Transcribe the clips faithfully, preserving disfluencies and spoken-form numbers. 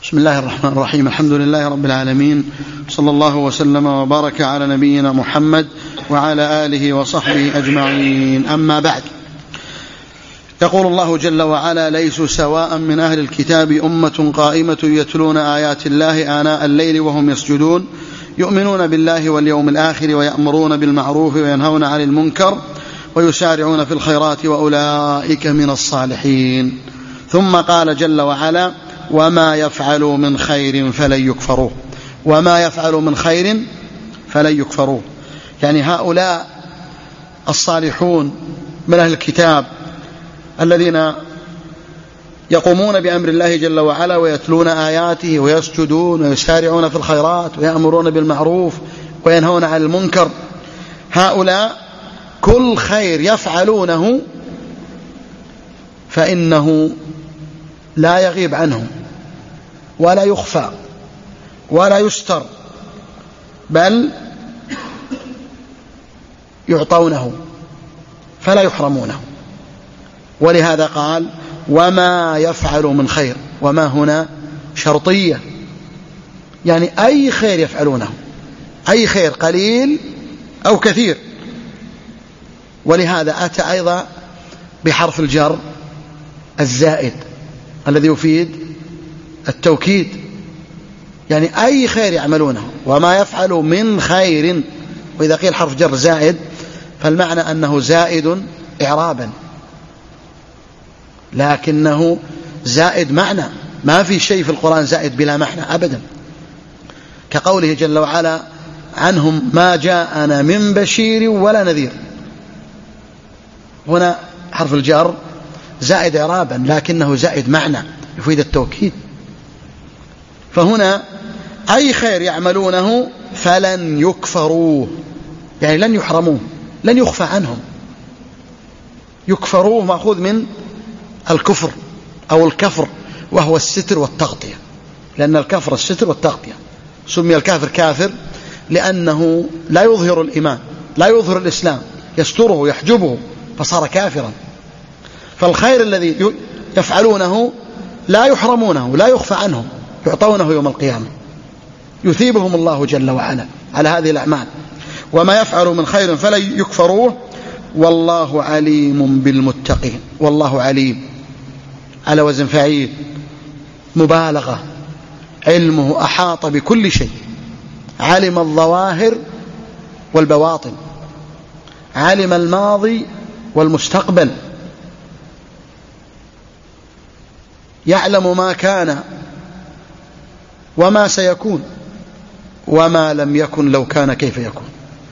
بسم الله الرحمن الرحيم. الحمد لله رب العالمين، صلى الله وسلم وبارك على نبينا محمد وعلى آله وصحبه أجمعين. أما بعد، يقول الله جل وعلا: ليسوا سواء من أهل الكتاب أمة قائمة يتلون آيات الله آناء الليل وهم يسجدون يؤمنون بالله واليوم الآخر ويأمرون بالمعروف وينهون عن المنكر ويسارعون في الخيرات وأولئك من الصالحين. ثم قال جل وعلا: وما يفعلوا من خير فلن يكفروه. وما يفعلوا من خير فلن يكفروه، يعني هؤلاء الصالحون من أهل الكتاب الذين يقومون بأمر الله جل وعلا ويتلون آياته ويسجدون ويسارعون في الخيرات ويأمرون بالمعروف وينهون عن المنكر، هؤلاء كل خير يفعلونه فإنه لا يغيب عنهم ولا يخفى ولا يستر، بل يعطونه فلا يحرمونه. ولهذا قال: وما يفعل من خير. وما هنا شرطية، يعني أي خير يفعلونه، أي خير قليل أو كثير. ولهذا أتى أيضا بحرف الجر الزائد الذي يفيد التوكيد، يعني أي خير يعملونه. وما يفعل من خير، وإذا قيل حرف جر زائد فالمعنى أنه زائد إعرابا، لكنه زائد معنى. ما في شيء في القرآن زائد بلا معنى أبدا، كقوله جل وعلا عنهم: ما جاءنا من بشير ولا نذير. هنا حرف الجر زائد إعرابا لكنه زائد معنى يفيد التوكيد. فهنا أي خير يعملونه فلن يكفروه، يعني لن يحرموه، لن يخفى عنهم. يكفروه مأخوذ من الكفر أو الكفر، وهو الستر والتغطية، لأن الكفر الستر والتغطية. سمي الكافر كافر لأنه لا يظهر الإيمان، لا يظهر الإسلام، يستره يحجبه فصار كافرا. فالخير الذي يفعلونه لا يحرمونه، لا يخفى عنهم، يعطونه يوم القيامة، يثيبهم الله جل وعلا على هذه الأعمال. وما يفعلوا من خير فلن يكفروه والله عليم بالمتقين. والله عليم على وزن فعيل، مبالغة، علمه أحاط بكل شيء، علم الظواهر والبواطن، علم الماضي والمستقبل، يعلم ما كان وما سيكون وما لم يكن لو كان كيف يكون.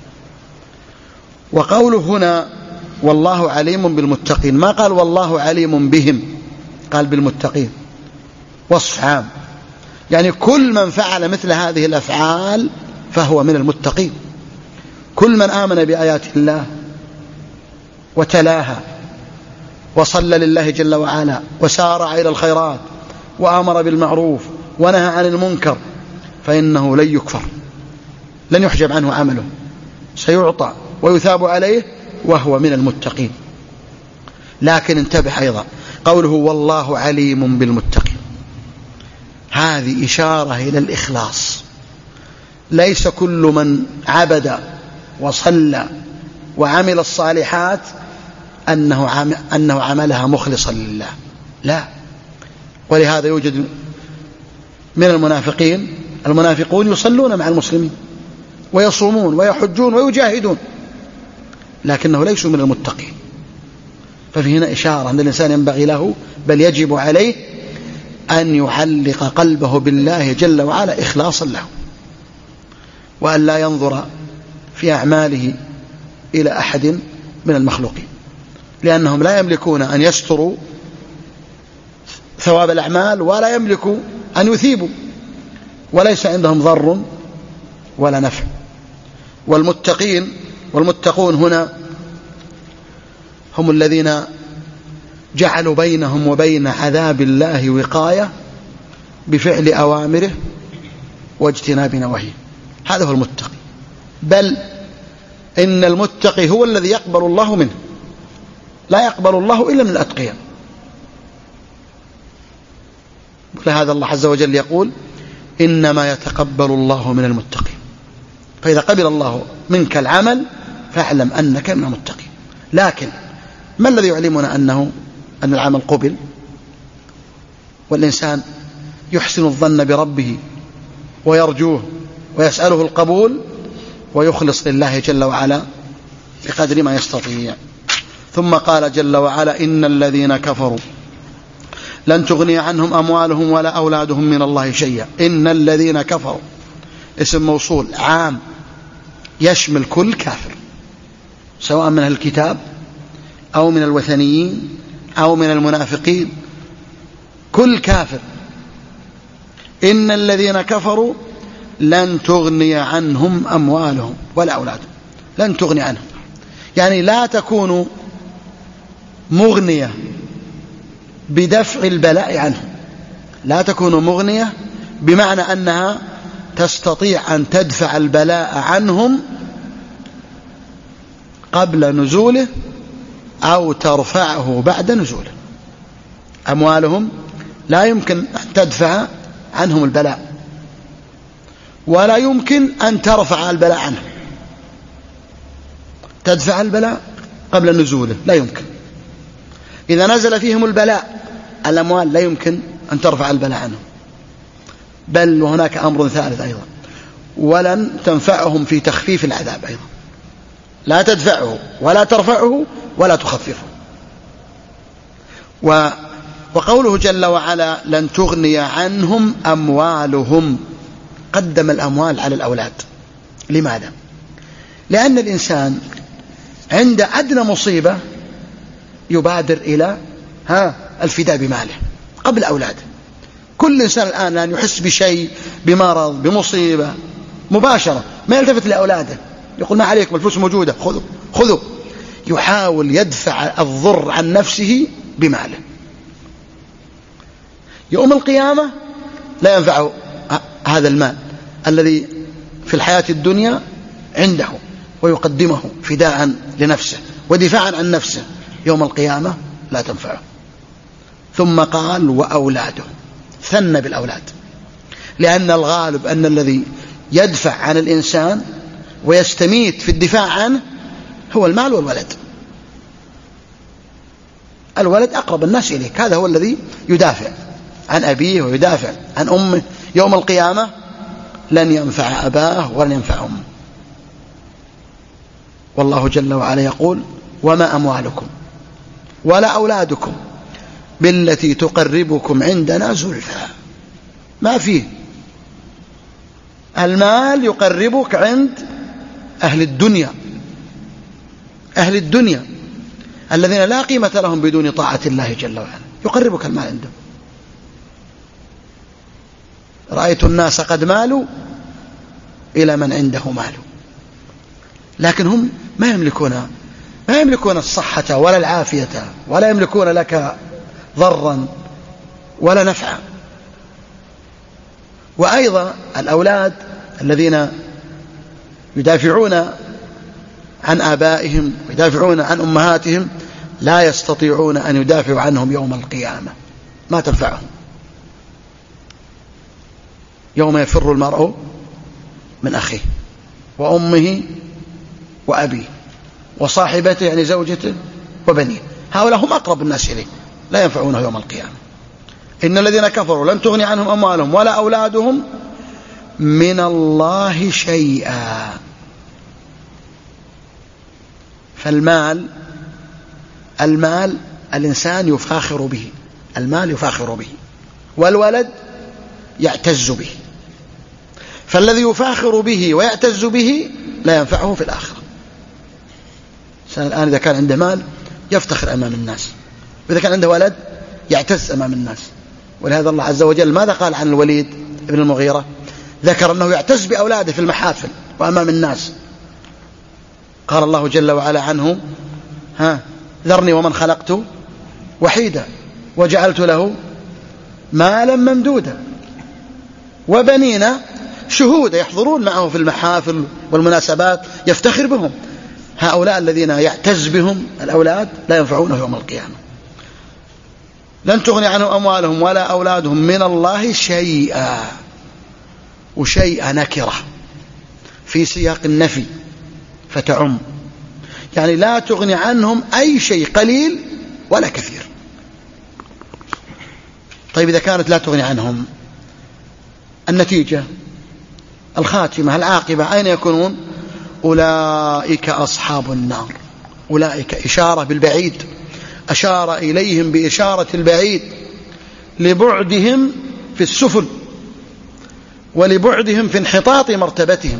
وقوله هنا والله عليم بالمتقين، ما قال والله عليم بهم، قال بالمتقين، وصف عام، يعني كل من فعل مثل هذه الأفعال فهو من المتقين. كل من آمن بآيات الله وتلاها وصلى لله جل وعلا وسارع إلى الخيرات وآمر بالمعروف ونهى عن المنكر فإنه لن يكفر، لن يحجب عنه عمله، سيعطى ويثاب عليه وهو من المتقين. لكن انتبه أيضا قوله والله عليم بالمتقين، هذه إشارة إلى الإخلاص. ليس كل من عبد وصلى وعمل الصالحات أنه عم أنه عملها مخلصا لله، لا. ولهذا يوجد من المنافقين، المنافقون يصلون مع المسلمين ويصومون ويحجون ويجاهدون لكنه ليسوا من المتقين. ففي هنا إشارة أن الإنسان ينبغي له، بل يجب عليه أن يعلق قلبه بالله جل وعلا إخلاصا له، وأن لا ينظر في أعماله إلى أحد من المخلوقين، لأنهم لا يملكون أن يستروا ثواب الأعمال ولا يملكوا أن يثيبوا، وليس عندهم ضر ولا نفع. والمتقين والمتقون هنا هم الذين جعلوا بينهم وبين عذاب الله وقاية بفعل أوامره واجتناب نواهيه، هذا هو المتقي. بل إن المتقي هو الذي يقبل الله منه، لا يقبل الله إلا من الأتقياء. لهذا الله عز وجل يقول إنما يتقبل الله من المتقين. فإذا قبل الله منك العمل فاعلم أنك من المتقين. لكن ما الذي يعلمنا أنه أن العمل قبل؟ والإنسان يحسن الظن بربه ويرجوه ويسأله القبول ويخلص لله جل وعلا بقدر ما يستطيع. ثم قال جل وعلا إن الذين كفروا لن تغني عنهم أموالهم ولا أولادهم من الله شيئا. إن الذين كفروا اسم موصول عام يشمل كل كافر، سواء من أهل الكتاب أو من الوثنيين أو من المنافقين، كل كافر. إن الذين كفروا لن تغني عنهم أموالهم ولا أولادهم. لن تغني عنهم يعني لا تكون مغنية بدفع البلاء عنهم، لا تكون مغنية بمعنى أنها تستطيع أن تدفع البلاء عنهم قبل نزوله أو ترفعه بعد نزوله. أموالهم لا يمكن أن تدفع عنهم البلاء، ولا يمكن أن ترفع البلاء عنهم. تدفع البلاء قبل نزوله لا يمكن. إذا نزل فيهم البلاء الأموال لا يمكن أن ترفع البلاء عنهم. بل وهناك أمر ثالث أيضا، ولن تنفعهم في تخفيف العذاب أيضا. لا تدفعه ولا ترفعه ولا تخففه. و وقوله جل وعلا لن تغني عنهم أموالهم، قدم الأموال على الأولاد. لماذا؟ لأن الإنسان عند أدنى مصيبة يبادر إلى ها الفداء بماله قبل أولاده. كل إنسان الآن لأن يحس بشيء، بمرض، بمصيبة، مباشرة ما يلتفت لأولاده، يقول ما عليكم الفلوس موجودة خذوا خذوا. يحاول يدفع الضر عن نفسه بماله. يوم القيامة لا ينفعه هذا المال الذي في الحياة الدنيا عنده ويقدمه فداء لنفسه ودفاعا عن نفسه. يوم القيامة لا تنفعه. ثم قال وأولاده، ثنى بالأولاد، لأن الغالب أن الذي يدفع عن الإنسان ويستميت في الدفاع عنه هو المال والولد. الولد أقرب الناس إليك، هذا هو الذي يدافع عن أبيه ويدافع عن أمه. يوم القيامة لن ينفع أباه ولن ينفع أمه. والله جل وعلا يقول وما أموالكم ولا أولادكم بالتي تقربكم عندنا زلفى. ما فيه. المال يقربك عند أهل الدنيا، أهل الدنيا الذين لا قيمة لهم بدون طاعة الله جل وعلا، يقربك المال عندهم. رأيت الناس قد مالوا إلى من عنده مال، لكن هم ما يملكون ما يملكون الصحة ولا العافية، ولا يملكون لك ضرا ولا نفعا. وأيضا الأولاد الذين يدافعون عن آبائهم ويدافعون عن أمهاتهم لا يستطيعون أن يدافعوا عنهم يوم القيامة، ما تنفعهم. يوم يفر المرء من أخيه وأمه وأبيه وصاحبته يعني زوجته وبنيه، هؤلاء هم أقرب الناس إليه، لا ينفعونه يوم القيامة. إن الذين كفروا لن تغني عنهم أموالهم ولا أولادهم من الله شيئا. فالمال المال الإنسان يفاخر به، المال يفاخر به، والولد يعتز به. فالذي يفاخر به ويعتز به لا ينفعه في الآخرة. الآن إذا كان عنده مال يفتخر أمام الناس، وإذا كان عنده ولد يعتز أمام الناس. ولهذا الله عز وجل ماذا قال عن الوليد بن المغيرة؟ ذكر أنه يعتز بأولاده في المحافل وأمام الناس. قال الله جل وعلا عنه ها ذرني ومن خلقت وحيدا وجعلت له مالا ممدودا وبنينا شهودا يحضرون معه في المحافل والمناسبات يفتخر بهم. هؤلاء الذين يعتز بهم الأولاد لا ينفعونه يوم القيامة. لن تغني عنهم أموالهم ولا أولادهم من الله شيئا، وشيئا نكرة في سياق النفي فتعم، يعني لا تغني عنهم أي شيء قليل ولا كثير. طيب إذا كانت لا تغني عنهم، النتيجة الخاتمة العاقبة أين يكونون؟ أولئك أصحاب النار. أولئك إشارة بالبعيد، أشار إليهم بإشارة البعيد لبعدهم في السفل ولبعدهم في انحطاط مرتبتهم.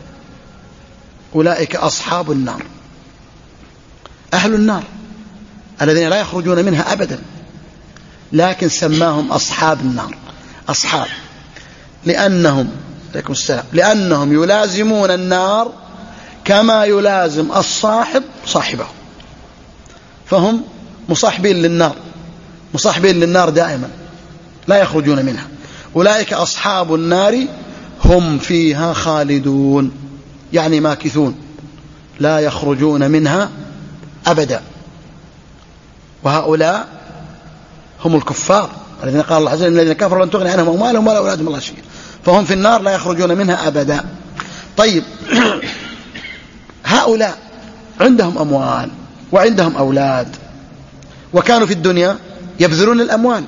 أولئك أصحاب النار، أهل النار الذين لا يخرجون منها أبدا، لكن سماهم أصحاب النار. أصحاب لأنهم عليكم السلام لأنهم يلازمون النار كما يلازم الصاحب صاحبه، فهم مصاحبين للنار، مصاحبين للنار دائما لا يخرجون منها. أولئك أصحاب النار هم فيها خالدون، يعني ماكثون لا يخرجون منها أبدا. وهؤلاء هم الكفار الذين قال الله عز وجل الذين كفروا لن تغني عنهم أموالهم ولا أولادهم الله شيئا، فهم في النار لا يخرجون منها أبدا. طيب هؤلاء عندهم أموال وعندهم أولاد، وكانوا في الدنيا يبذلون الأموال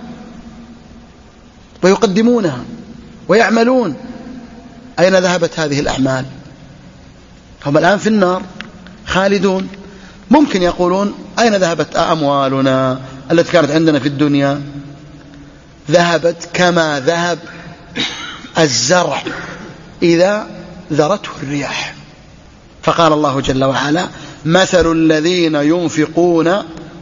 ويقدمونها ويعملون، أين ذهبت هذه الأعمال؟ هم الآن في النار خالدون. ممكن يقولون أين ذهبت أموالنا التي كانت عندنا في الدنيا؟ ذهبت كما ذهب الزرع إذا ذرته الرياح. فقال الله جل وعلا مثل الذين ينفقون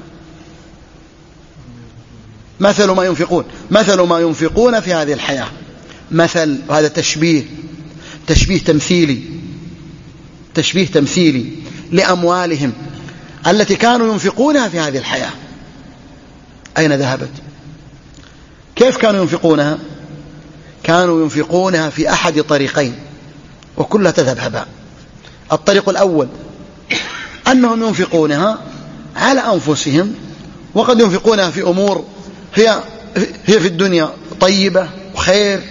مثل ما ينفقون مثل ما ينفقون في هذه الحياة. مثل، هذا تشبيه تشبيه تمثيلي تشبيه تمثيلي لأموالهم التي كانوا ينفقونها في هذه الحياة. أين ذهبت؟ كيف كانوا ينفقونها؟ كانوا ينفقونها في أحد طريقين وكلها تذهب هباء. الطريق الأول أنهم ينفقونها على أنفسهم، وقد ينفقونها في أمور هي هي في الدنيا طيبة وخير،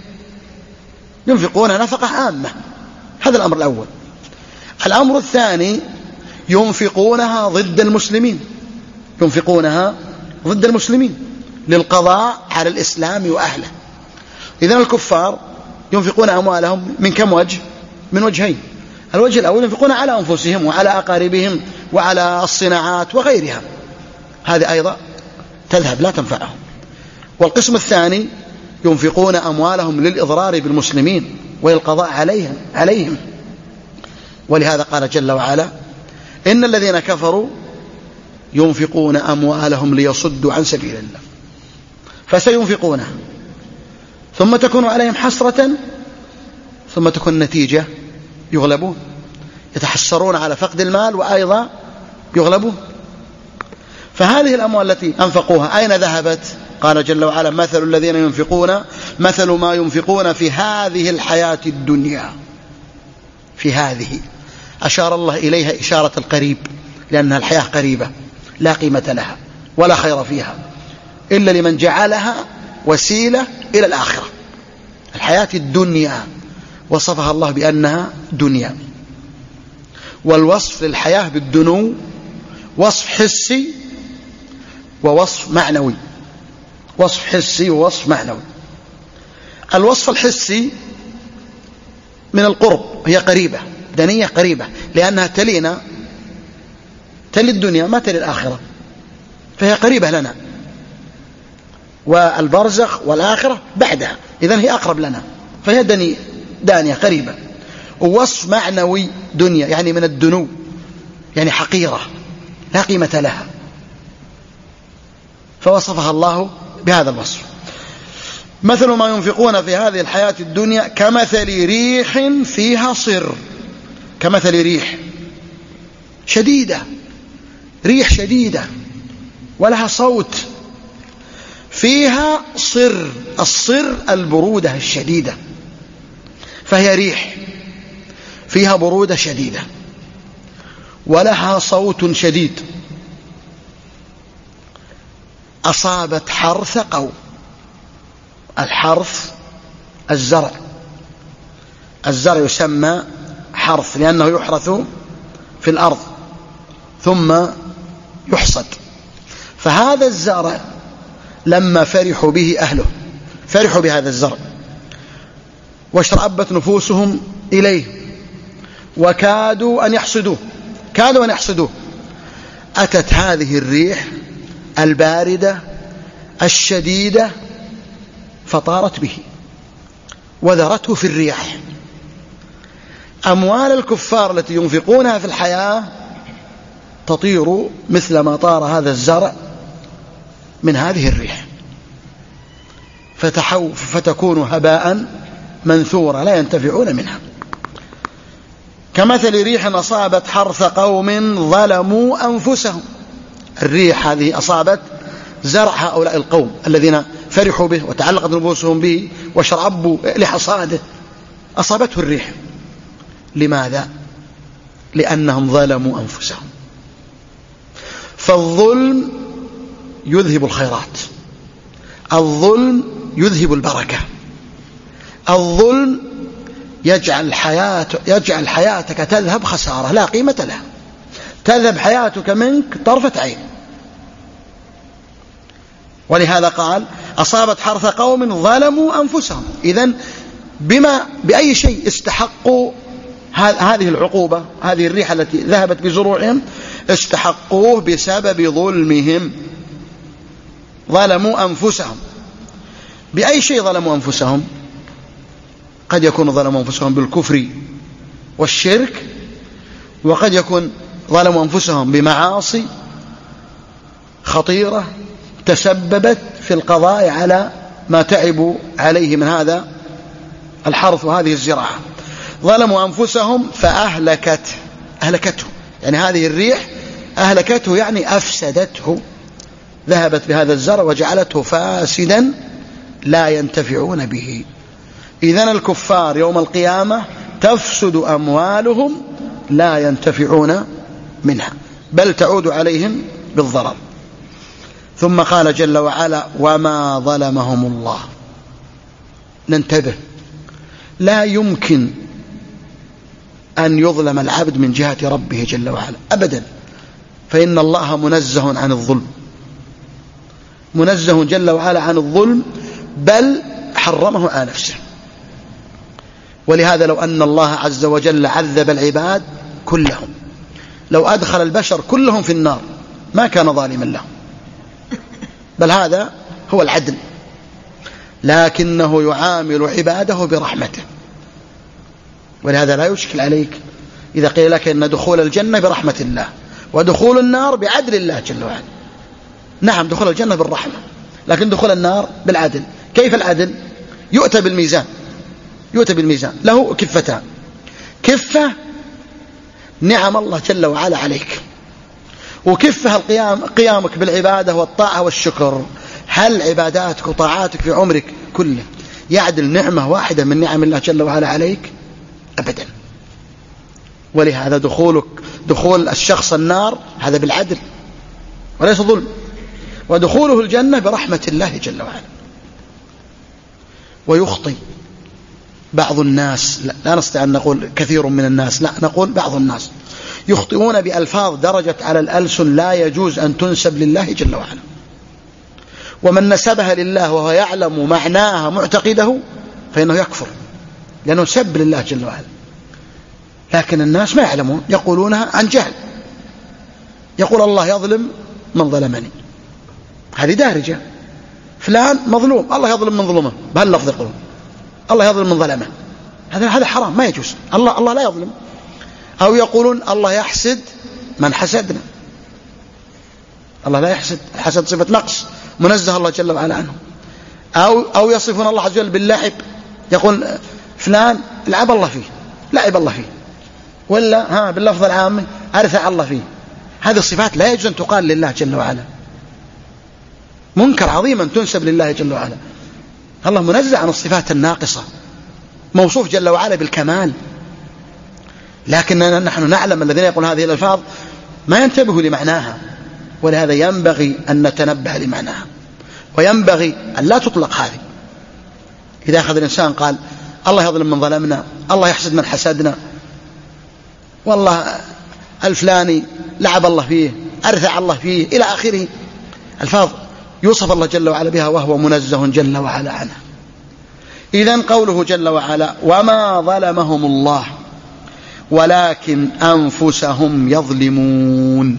ينفقونها نفقة عامة. هذا الأمر الأول. الأمر الثاني ينفقونها ضد المسلمين، ينفقونها ضد المسلمين للقضاء على الإسلام وأهله. إذن الكفار ينفقون أموالهم من كم وجه؟ من وجهين. الوجه الأول ينفقون على أنفسهم وعلى أقاربهم وعلى الصناعات وغيرها، هذه أيضا تذهب لا تنفعهم. والقسم الثاني ينفقون أموالهم للإضرار بالمسلمين وللقضاء عليهم عليهم ولهذا قال جل وعلا إن الذين كفروا ينفقون أموالهم ليصدوا عن سبيل الله فسينفقونها ثم تكون عليهم حسرة ثم تكون النتيجة يغلبون، يتحسرون على فقد المال وأيضا يغلبون. فهذه الأموال التي أنفقوها أين ذهبت؟ قال جل وعلا مثل الذين ينفقون مثل ما ينفقون في هذه الحياة الدنيا. في هذه أشار الله إليها إشارة القريب، لأنها الحياة قريبة لا قيمة لها ولا خير فيها إلا لمن جعلها وسيلة إلى الآخرة. الحياة الدنيا وصفها الله بأنها دنيا، والوصف للحياة بالدنو وصف حسي ووصف معنوي، وصف حسي ووصف معنوي. الوصف الحسي من القرب، هي قريبة، دنية قريبة، لأنها تلينا تلي الدنيا ما تلي الآخرة، فهي قريبة لنا، والبرزخ والآخرة بعدها، إذن هي أقرب لنا، فهي دنية دانية قريبة. ووصف معنوي دنيا يعني من الدنو، يعني حقيرة لا قيمة لها، فوصفها الله بهذا الوصف. مثل ما ينفقون في هذه الحياة الدنيا كمثل ريح فيها صر، كمثل ريح شديدة، ريح شديدة ولها صوت، فيها صر، الصر البرودة الشديدة، فهي ريح فيها برودة شديدة ولها صوت شديد. أصابت حرث قوم. الحرث الزرع، الزرع يسمى حرث لأنه يحرث في الأرض ثم يحصد. فهذا الزرع لما فرحوا به أهله، فرحوا بهذا الزرع واشرأبت نفوسهم إليه وكادوا أن يحصدوه، كادوا أن يحصدوه، أتت هذه الريح الباردة الشديدة فطارت به وذرته في الرياح. أموال الكفار التي ينفقونها في الحياة تطير مثل ما طار هذا الزرع من هذه الريح، فتكون هباء منثورا لا ينتفعون منها. كمثل ريح أصابت حرث قوم ظلموا أنفسهم. الريح هذه أصابت زرع هؤلاء القوم الذين فرحوا به وتعلقت نفوسهم به وشربوا لحصاده، أصابته الريح. لماذا؟ لأنهم ظلموا أنفسهم. فالظلم يذهب الخيرات، الظلم يذهب البركة، الظلم يجعل, حياة يجعل حياتك تذهب خسارة لا قيمة لها، تذهب حياتك منك طرفة عين. ولهذا قال أصابت حرث قوم ظلموا أنفسهم. إذن بما بأي شيء استحقوا هذه العقوبة، هذه الريح التي ذهبت بزروعهم استحقوه بسبب ظلمهم. ظلموا أنفسهم. بأي شيء ظلموا أنفسهم؟ قد يكون ظلموا أنفسهم بالكفر والشرك، وقد يكون ظلموا أنفسهم بمعاصي خطيرة تسببت في القضاء على ما تعبوا عليه من هذا الحرث وهذه الزراعة. ظلموا أنفسهم فأهلكت أهلكته، يعني هذه الريح أهلكته يعني أفسدته، ذهبت بهذا الزرع وجعلته فاسدا لا ينتفعون به. إذن الكفار يوم القيامة تفسد أموالهم لا ينتفعون منها بل تعود عليهم بالضرر. ثم قال جل وعلا وما ظلمهم الله. ننتبه، لا يمكن أن يظلم العبد من جهة ربه جل وعلا أبدا، فإن الله منزه عن الظلم، منزه جل وعلا عن الظلم، بل حرمه على نفسه. ولهذا لو أن الله عز وجل عذب العباد كلهم، لو أدخل البشر كلهم في النار ما كان ظالما لهم، بل هذا هو العدل، لكنه يعامل عباده برحمته. ولهذا لا يشكل عليك إذا قيل لك أن دخول الجنة برحمة الله ودخول النار بعدل الله جل وعلا. نعم، دخول الجنة بالرحمة، لكن دخول النار بالعدل. كيف العدل؟ يؤتى بالميزان، يؤتى بالميزان له كفتان، كفة نعم الله جل وعلا عليك، وكفة القيام قيامك بالعبادة والطاعة والشكر. هل عباداتك وطاعاتك في عمرك كله يعدل نعمة واحدة من نعم الله جل وعلا عليك؟ أبدا. ولهذا دخولك دخول الشخص النار هذا بالعدل وليس ظلم، ودخوله الجنة برحمة الله جل وعلا. ويخطي بعض الناس، لا, لا نستطيع أن نقول كثير من الناس، لا نقول بعض الناس يخطئون بألفاظ درجت على الألسن لا يجوز أن تنسب لله جل وعلا. ومن نسبها لله وهو يعلم معناها معتقده فإنه يكفر، لأنه سب لله جل وعلا. لكن الناس ما يعلمون، يقولونها عن جهل. يقول الله يظلم من ظلمني، هذه دارجة. فلان مظلوم، الله يظلم من ظلمه، بهاللفظ يقولون الله يظلم من ظلمه، هذا هذا حرام ما يجوز. الله الله لا يظلم. أو يقولون الله يحسد من حسدنا، الله لا يحسد، الحسد صفة نقص منزه الله جل وعلا عنه. أو أو يصفون الله عز وجل باللعب، يقول فلان لعب الله فيه، لعب الله فيه، ولا ها باللفظ العام أرثع الله فيه. هذه الصفات لا يجوز أن تقال لله جل وعلا، منكر عظيما تنسب لله جل وعلا. الله منزه عن الصفات الناقصة، موصوف جل وعلا بالكمال. لكننا نحن نعلم الذين يقول هذه الألفاظ ما ينتبهوا لمعناها، ولهذا ينبغي أن نتنبه لمعناها. وينبغي أن لا تطلق هذه. إذا أخذ الإنسان قال الله يظلم من ظلمنا، الله يحسد من حسدنا، والله الفلاني لعب الله فيه، أرثع الله فيه، إلى آخره الفاظ يوصف الله جل وعلا بها وهو منزه جل وعلا عنها. إذن قوله جل وعلا وما ظلمهم الله ولكن أنفسهم يظلمون،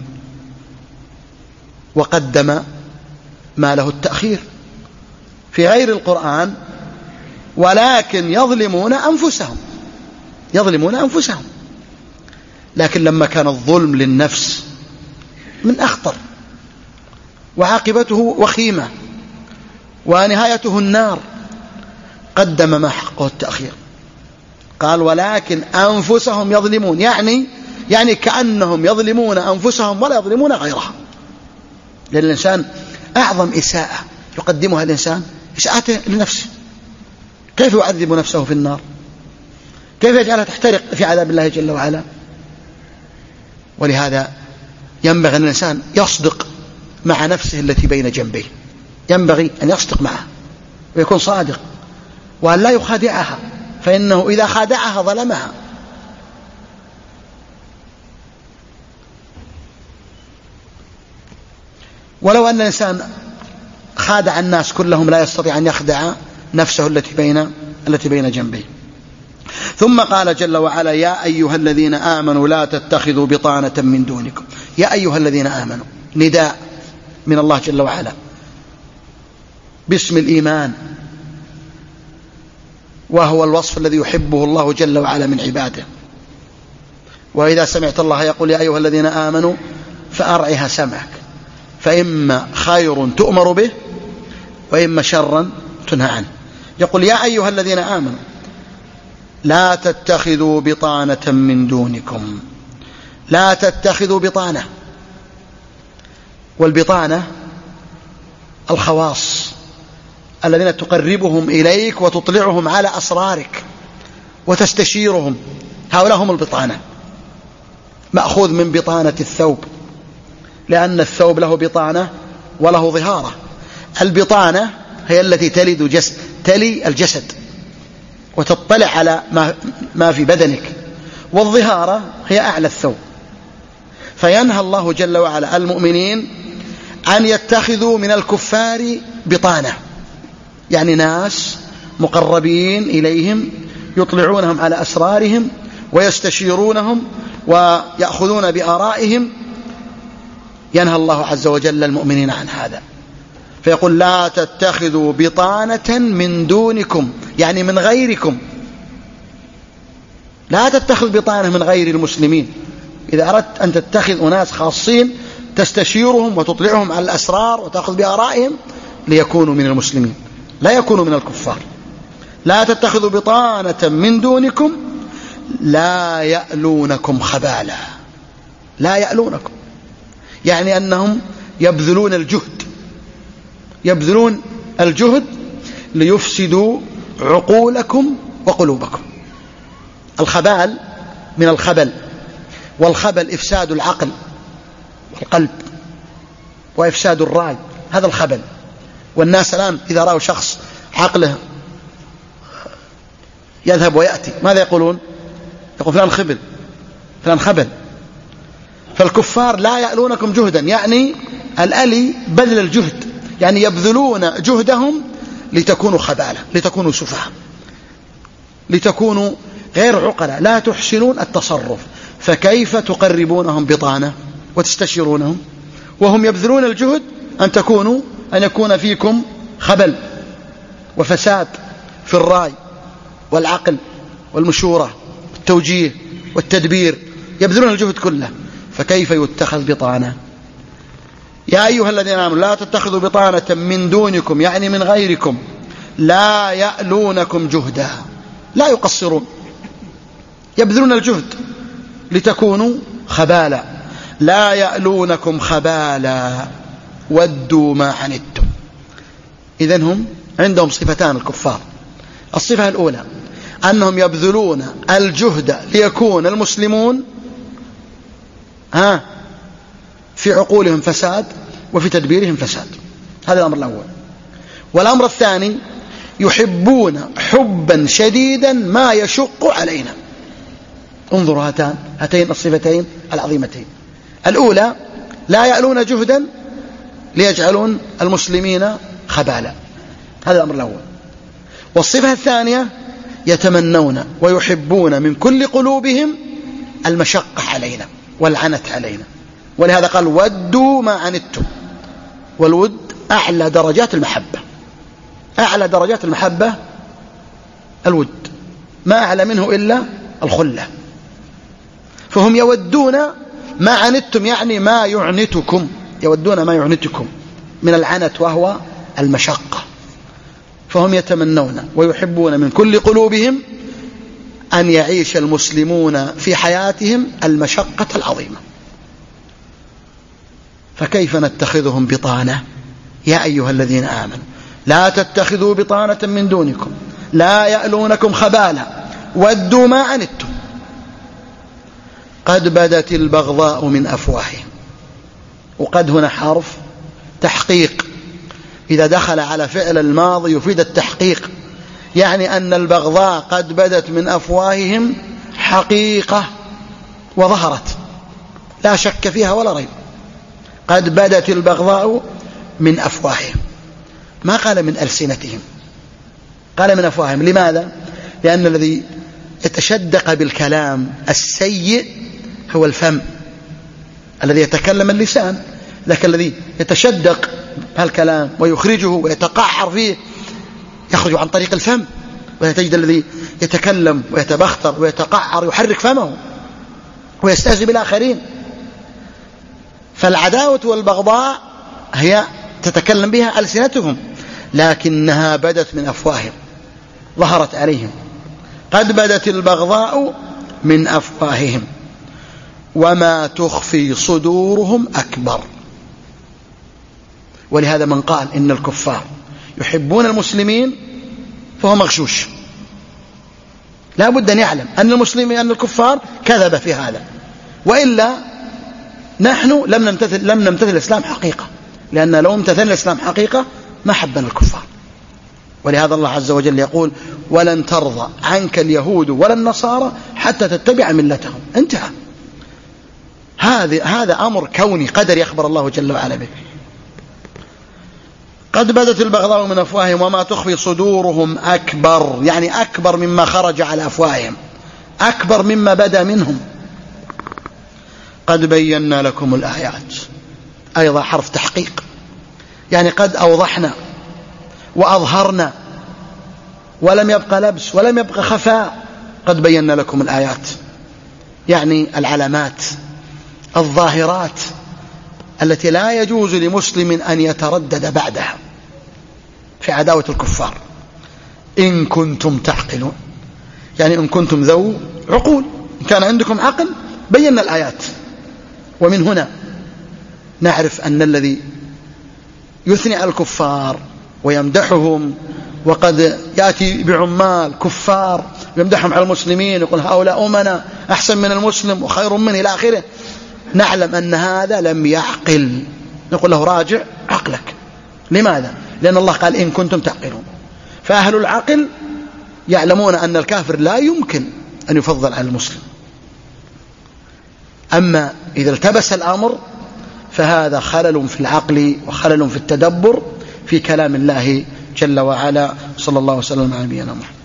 وقدم ما له التأخير في غير القرآن، ولكن يظلمون أنفسهم، يظلمون أنفسهم. لكن لما كان الظلم للنفس من أخطر وعاقبته وخيمة ونهايته النار، قدم ما حقه التأخير، قال ولكن أنفسهم يظلمون، يعني يعني كأنهم يظلمون أنفسهم ولا يظلمون غيرها. لأن الإنسان أعظم إساءة يقدمها الإنسان إساءته لنفسه. كيف يعذب نفسه في النار؟ كيف يجعلها تحترق في عذاب الله جل وعلا؟ ولهذا ينبغي أن الإنسان يصدق مع نفسه التي بين جنبيه، ينبغي أن يصدق معها ويكون صادق، وأن لا يخادعها، فإنه إذا خادعها ظلمها. ولو أن الإنسان خادع الناس كلهم لا يستطيع أن يخدع نفسه التي بين التي بين جنبيه. ثم قال جل وعلا يا أيها الذين آمنوا لا تتخذوا بطانة من دونكم. يا أيها الذين آمنوا نداء من الله جل وعلا باسم الإيمان، وهو الوصف الذي يحبه الله جل وعلا من عباده. وإذا سمعت الله يقول يا أيها الذين آمنوا فأرعها سمعك، فإما خير تؤمر به وإما شرا تنهى عنه. يقول يا أيها الذين آمنوا لا تتخذوا بطانة من دونكم، لا تتخذوا بطانة. والبطانة الخواص الذين تقربهم إليك وتطلعهم على أسرارك وتستشيرهم، هؤلاء هم البطانة، مأخوذ من بطانة الثوب، لأن الثوب له بطانة وله ظهارة. البطانة هي التي تلد جسد تلي الجسد وتطلع على ما, ما في بدنك، والظهارة هي أعلى الثوب. فينهى الله جل وعلا المؤمنين أن يتخذوا من الكفار بطانة، يعني ناس مقربين إليهم يطلعونهم على أسرارهم ويستشيرونهم ويأخذون بآرائهم. ينهى الله عز وجل المؤمنين عن هذا، فيقول لا تتخذوا بطانة من دونكم، يعني من غيركم. لا تتخذ بطانة من غير المسلمين. إذا أردت أن تتخذ أناس خاصين تستشيرهم وتطلعهم على الأسرار وتأخذ بآرائهم ليكونوا من المسلمين، لا يكونوا من الكفار. لا تتخذوا بطانة من دونكم لا يألونكم خبالا. لا يألونكم يعني أنهم يبذلون الجهد، يبذلون الجهد ليفسدوا عقولكم وقلوبكم. الخبال من الخبل، والخبل إفساد العقل والقلب وإفساد الرأي، هذا الخبل. والناس الآن إذا رأوا شخص عقله يذهب ويأتي ماذا يقولون؟ يقول فلان خبل، فلان خبل. فالكفار لا يألونكم جهدا، يعني الألي بذل الجهد، يعني يبذلون جهدهم لتكونوا خبالة، لتكونوا سفهاء، لتكونوا غير عقلاء، لا تحسنون التصرف. فكيف تقربونهم بطانة وتستشيرونهم وهم يبذلون الجهد أن تكونوا أن يكون فيكم خبل وفساد في الرأي والعقل والمشورة والتوجيه والتدبير، يبذلون الجهد كله، فكيف يتخذ بطانة؟ يا أيها الذين آمنوا لا تتخذوا بطانة من دونكم، يعني من غيركم، لا يألونكم جهدا، لا يقصرون، يبذلون الجهد لتكونوا خبالا. لا يألونكم خبالا ودوا ما عنتم. إذن هم عندهم صفتان الكفار. الصفة الأولى أنهم يبذلون الجهد ليكون المسلمون ها في عقولهم فساد وفي تدبيرهم فساد، هذا الأمر الأول. والأمر الثاني يحبون حبا شديدا ما يشق علينا. انظروا هاتان هاتين الصفتين العظيمتين. الأولى لا يألون جهدا ليجعلون المسلمين خبالا، هذا الأمر الأول. والصفة الثانية يتمنون ويحبون من كل قلوبهم المشقة علينا والعنت علينا، ولهذا قال ودوا ما عنتم. والود أعلى درجات المحبة، أعلى درجات المحبة الود، ما أعلى منه إلا الخلة. فهم يودون ما عنتم، يعني ما يعنتكم، يودون ما يعنتكم من العنت وهو المشقة. فهم يتمنون ويحبون من كل قلوبهم أن يعيش المسلمون في حياتهم المشقة العظيمة. فكيف نتخذهم بطانة؟ يا أيها الذين آمنوا لا تتخذوا بطانة من دونكم لا يألونكم خبالا ودوا ما عنتم قد بدت البغضاء من أفواههم. وقد هنا حرف تحقيق، إذا دخل على فعل الماضي يفيد التحقيق، يعني أن البغضاء قد بدت من أفواههم حقيقة وظهرت لا شك فيها ولا ريب. قد بدت البغضاء من أفواههم، ما قال من ألسنتهم، قال من أفواههم. لماذا؟ لأن الذي يتشدق بالكلام السيء هو الفم الذي يتكلم اللسان، لكن الذي يتشدق بهالكلام ويخرجه ويتقعر فيه يخرج عن طريق الفم. وتجد الذي يتكلم ويتبختر ويتقعر يحرك فمه ويستهزئ بالآخرين. فالعداوة والبغضاء هي تتكلم بها ألسنتهم، لكنها بدت من أفواههم، ظهرت عليهم. قد بدت البغضاء من أفواههم وما تخفي صدورهم أكبر. ولهذا من قال إن الكفار يحبون المسلمين فهو مغشوش، لا بد أن يعلم أن المسلمين أن الكفار كذب في هذا، وإلا نحن لم نمتثل لم نمتثل الإسلام حقيقة، لأن لو امتثل الإسلام حقيقة ما حبنا الكفار. ولهذا الله عز وجل يقول ولن ترضى عنك اليهود ولا النصارى حتى تتبع ملتهم. انتهى. هذا هذا أمر كوني قدر يخبر الله جل وعلا به. قد بدت البغضاء من أفواههم وما تخفي صدورهم أكبر، يعني أكبر مما خرج على أفواههم، أكبر مما بدا منهم. قد بينا لكم الآيات، أيضا حرف تحقيق، يعني قد أوضحنا وأظهرنا ولم يبقى لبس ولم يبقى خفاء. قد بينا لكم الآيات يعني العلامات الظاهرات التي لا يجوز لمسلم أن يتردد بعدها في عداوة الكفار. إن كنتم تعقلون، يعني إن كنتم ذو عقول، إن كان عندكم عقل بينا الآيات. ومن هنا نعرف أن الذي يثني على الكفار ويمدحهم، وقد يأتي بعمال كفار يمدحهم على المسلمين يقول هؤلاء أمنا أحسن من المسلم وخير منه إلى آخره، نعلم أن هذا لم يعقل، نقول له راجع عقلك. لماذا؟ لأن الله قال إن كنتم تعقلون. فأهل العقل يعلمون أن الكافر لا يمكن أن يفضل على المسلم. أما إذا التبس الأمر فهذا خلل في العقل وخلل في التدبر في كلام الله جل وعلا. صلى الله وسلم على نبينا محمد.